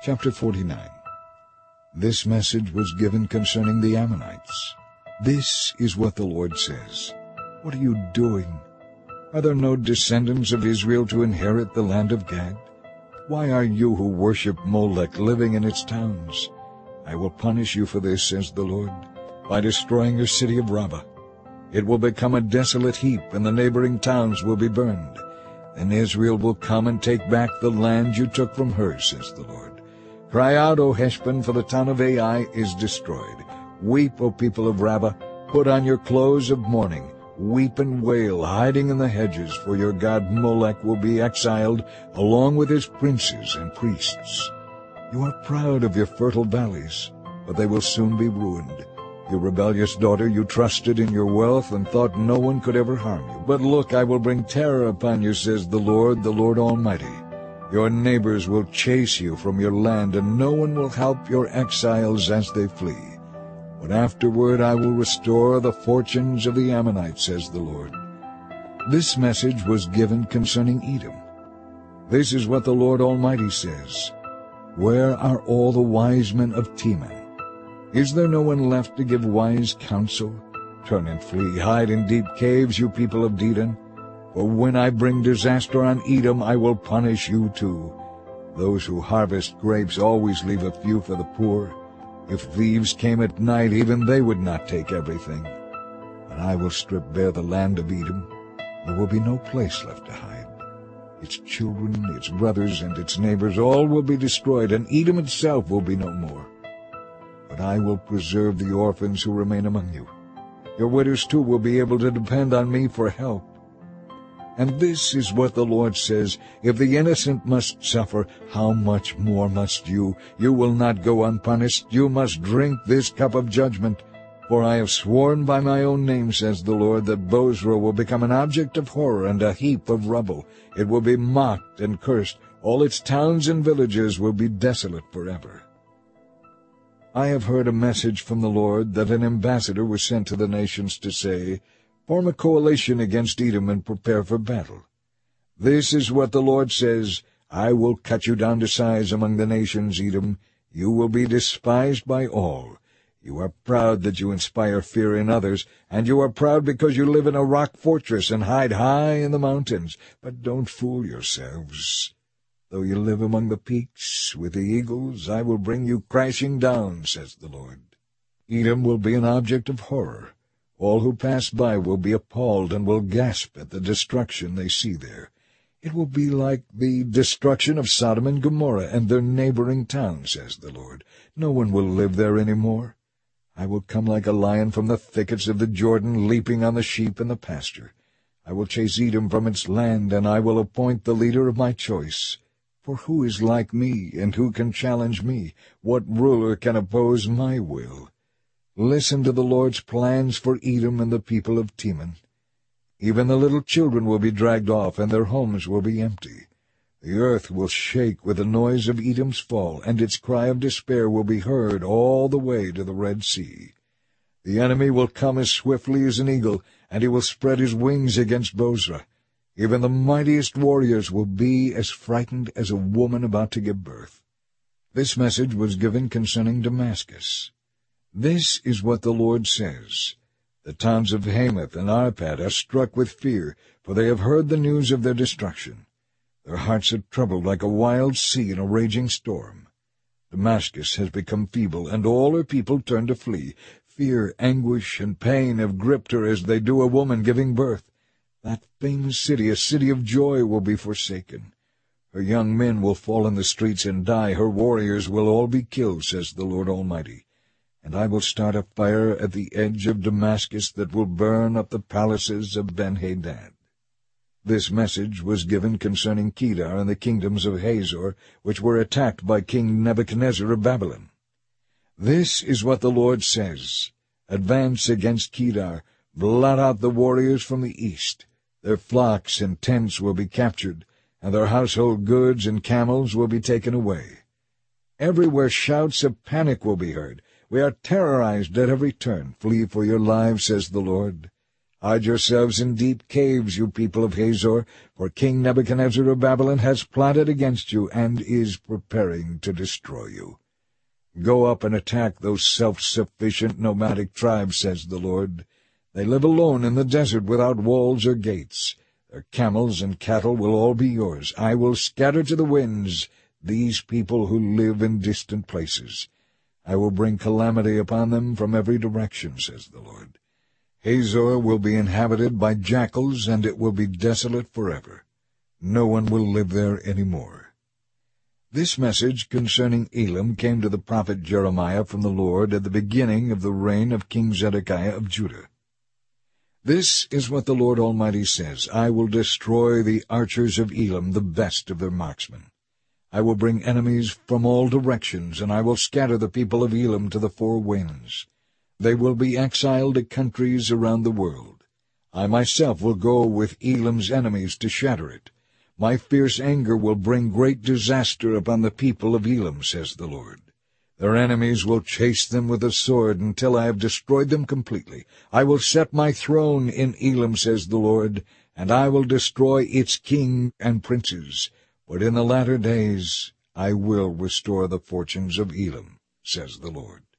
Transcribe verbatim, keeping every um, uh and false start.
Chapter forty-nine. This message was given concerning the Ammonites. This is what the Lord says. What are you doing? Are there no descendants of Israel to inherit the land of Gad? Why are you who worship Molech living in its towns? I will punish you for this, says the Lord, by destroying your city of Rabbah. It will become a desolate heap, and the neighboring towns will be burned. Then Israel will come and take back the land you took from her, says the Lord. Cry out, O Heshbon, for the town of Ai is destroyed. Weep, O people of Rabbah, put on your clothes of mourning. Weep and wail, hiding in the hedges, for your god Molech will be exiled, along with his princes and priests. You are proud of your fertile valleys, but they will soon be ruined. Your rebellious daughter, you trusted in your wealth and thought no one could ever harm you. But look, I will bring terror upon you, says the Lord, the Lord Almighty. Your neighbors will chase you from your land, and no one will help your exiles as they flee. But afterward I will restore the fortunes of the Ammonites, says the Lord. This message was given concerning Edom. This is what the Lord Almighty says. Where are all the wise men of Teman? Is there no one left to give wise counsel? Turn and flee, hide in deep caves, you people of Dedan. For when I bring disaster on Edom, I will punish you too. Those who harvest grapes always leave a few for the poor. If thieves came at night, even they would not take everything. And I will strip bare the land of Edom. There will be no place left to hide. Its children, its brothers, and its neighbors, all will be destroyed, and Edom itself will be no more. But I will preserve the orphans who remain among you. Your widows too will be able to depend on me for help. And this is what the Lord says, if the innocent must suffer, how much more must you? You will not go unpunished. You must drink this cup of judgment. For I have sworn by my own name, says the Lord, that Bozrah will become an object of horror and a heap of rubble. It will be mocked and cursed. All its towns and villages will be desolate forever. I have heard a message from the Lord that an ambassador was sent to the nations to say, Form a coalition against Edom and prepare for battle. This is what the Lord says, I will cut you down to size among the nations, Edom. You will be despised by all. You are proud that you inspire fear in others, and you are proud because you live in a rock fortress and hide high in the mountains. But don't fool yourselves. Though you live among the peaks with the eagles, I will bring you crashing down, says the Lord. Edom will be an object of horror. All who pass by will be appalled and will gasp at the destruction they see there. It will be like the destruction of Sodom and Gomorrah and their neighboring towns, says the Lord. No one will live there any more. I will come like a lion from the thickets of the Jordan, leaping on the sheep in the pasture. I will chase Edom from its land, and I will appoint the leader of my choice. For who is like me, and who can challenge me? What ruler can oppose my will? Listen to the Lord's plans for Edom and the people of Teman. Even the little children will be dragged off, and their homes will be empty. The earth will shake with the noise of Edom's fall, and its cry of despair will be heard all the way to the Red Sea. The enemy will come as swiftly as an eagle, and he will spread his wings against Bozrah. Even the mightiest warriors will be as frightened as a woman about to give birth. This message was given concerning Damascus. This is what the Lord says. The towns of Hamath and Arpad are struck with fear, for they have heard the news of their destruction. Their hearts are troubled like a wild sea in a raging storm. Damascus has become feeble, and all her people turn to flee. Fear, anguish, and pain have gripped her as they do a woman giving birth. That famous city, a city of joy, will be forsaken. Her young men will fall in the streets and die. Her warriors will all be killed, says the Lord Almighty. And I will start a fire at the edge of Damascus that will burn up the palaces of Ben-Hadad. This message was given concerning Kedar and the kingdoms of Hazor, which were attacked by King Nebuchadnezzar of Babylon. This is what the Lord says. Advance against Kedar, blot out the warriors from the east. Their flocks and tents will be captured, and their household goods and camels will be taken away. Everywhere shouts of panic will be heard. We are terrorized at every turn. Flee for your lives, says the Lord. Hide yourselves in deep caves, you people of Hazor, for King Nebuchadnezzar of Babylon has plotted against you and is preparing to destroy you. Go up and attack those self-sufficient nomadic tribes, says the Lord. They live alone in the desert without walls or gates. Their camels and cattle will all be yours. I will scatter to the winds these people who live in distant places. I will bring calamity upon them from every direction, says the Lord. Hazor will be inhabited by jackals, and it will be desolate forever. No one will live there any more. This message concerning Elam came to the prophet Jeremiah from the Lord at the beginning of the reign of King Zedekiah of Judah. This is what the Lord Almighty says, I will destroy the archers of Elam, the best of their marksmen. I will bring enemies from all directions, and I will scatter the people of Elam to the four winds. They will be exiled to countries around the world. I myself will go with Elam's enemies to shatter it. My fierce anger will bring great disaster upon the people of Elam, says the Lord. Their enemies will chase them with the sword until I have destroyed them completely. I will set my throne in Elam, says the Lord, and I will destroy its king and princes. But in the latter days I will restore the fortunes of Elam, says the Lord.